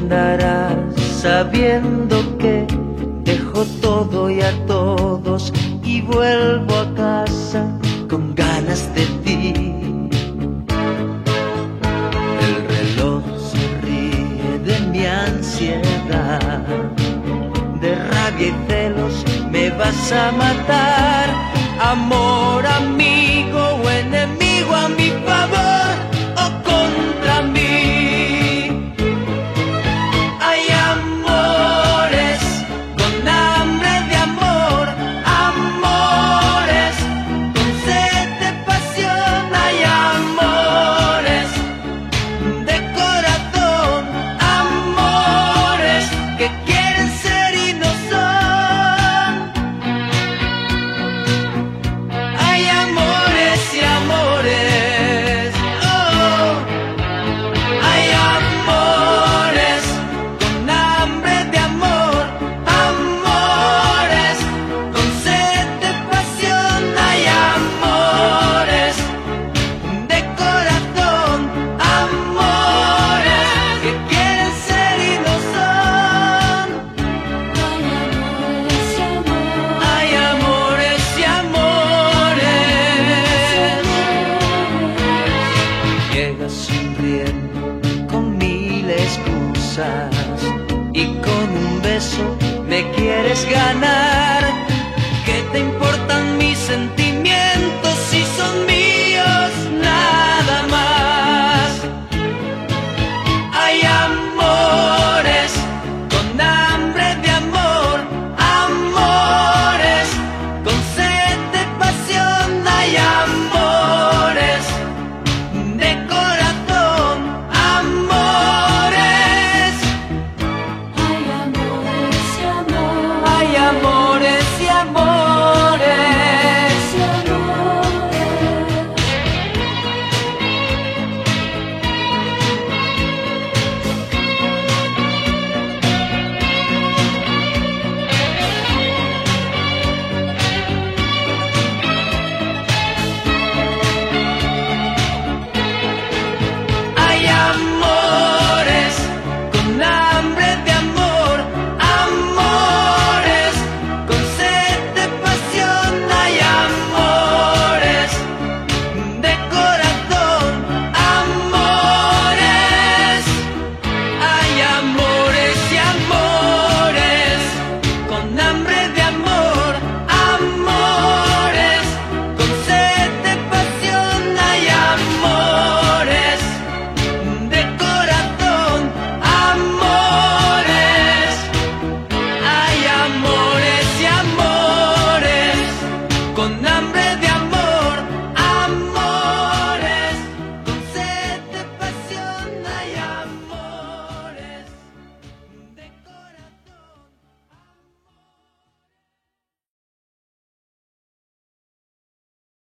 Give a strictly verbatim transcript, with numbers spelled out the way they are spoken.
andarás sabiendo que dejo todo y a todos y vuelvo a casa con ganas de ti. El reloj se ríe de mi ansiedad, de rabia y celos me vas a matar. Amor, amigo o enemigo, a mi favor o contra mí. Hay amores con hambre de amor, amores con sed de pasión. Hay amores de corazón, amores que quieren ser y no son. Hay amores y amores, oh. Hay amores con hambre de amor, amores con sed de pasión. Hay amores de corazón, amores que quieren ser y no son. Hay amores y amores. Llegas sonriendo con mil excusas y con un beso me quieres ganar.